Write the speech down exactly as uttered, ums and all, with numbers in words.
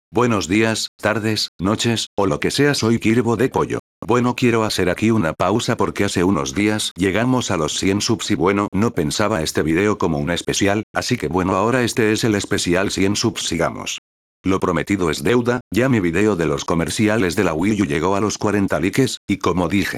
Buenos días, tardes, noches, o lo que sea, soy Kirbo de Pollo. Bueno, quiero hacer aquí una pausa porque hace unos días llegamos a los cien subs y bueno, no pensaba este video como un especial, así que bueno, ahora este es el especial cien subs, sigamos. Lo prometido es deuda, ya mi video de los comerciales de la Wii U llegó a los cuarenta likes, y como dije,